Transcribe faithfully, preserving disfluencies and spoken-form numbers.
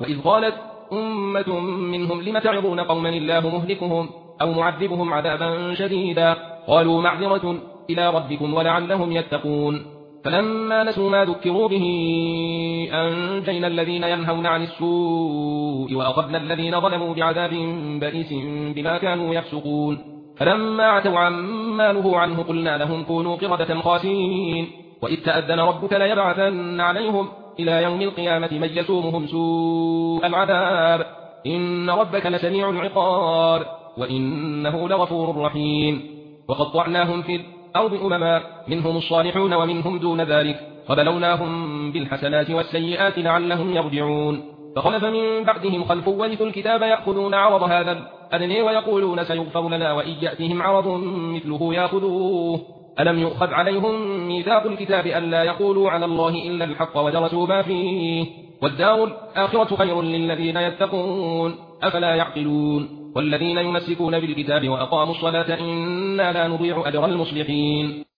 وإذ قالت أمة منهم لم تعظون قوما الله مهلكهم أو معذبهم عذابا شديدا قالوا معذرة إلى ربكم ولعلهم يتقون فلما نسوا ما ذكروا به أنجينا الذين ينهون عن السوء وأخذنا الذين ظلموا بعذاب بئيس بما كانوا يفسقون فلما عتوا عما نهوا عنه قلنا لهم كونوا قردة خاسئين وإذ تأذن ربك ليبعثن عليهم إلى يوم القيامة من يسومهم سوء العذاب إن ربك لسميع العقاب وإنه لغفور رحيم وقطعناهم في الأرض أمما منهم الصالحون ومنهم دون ذلك وبلوناهم بالحسنات والسيئات لعلهم يرجعون فخلف من بعدهم خلف ورثوا الكتاب يأخذون عرض هذا الأدنى ويقولون سيغفر لنا وإن يأتهم عرض مثله يأخذوه ألم يؤخذ عليهم ميثاق الكتاب ألا يقولوا على الله إلا الحق ودرسوا ما فيه والدار الآخرة خير للذين يتقون أفلا يعقلون والذين يمسكون بالكتاب وأقاموا الصلاة إنا لا نضيع أجر المصلحين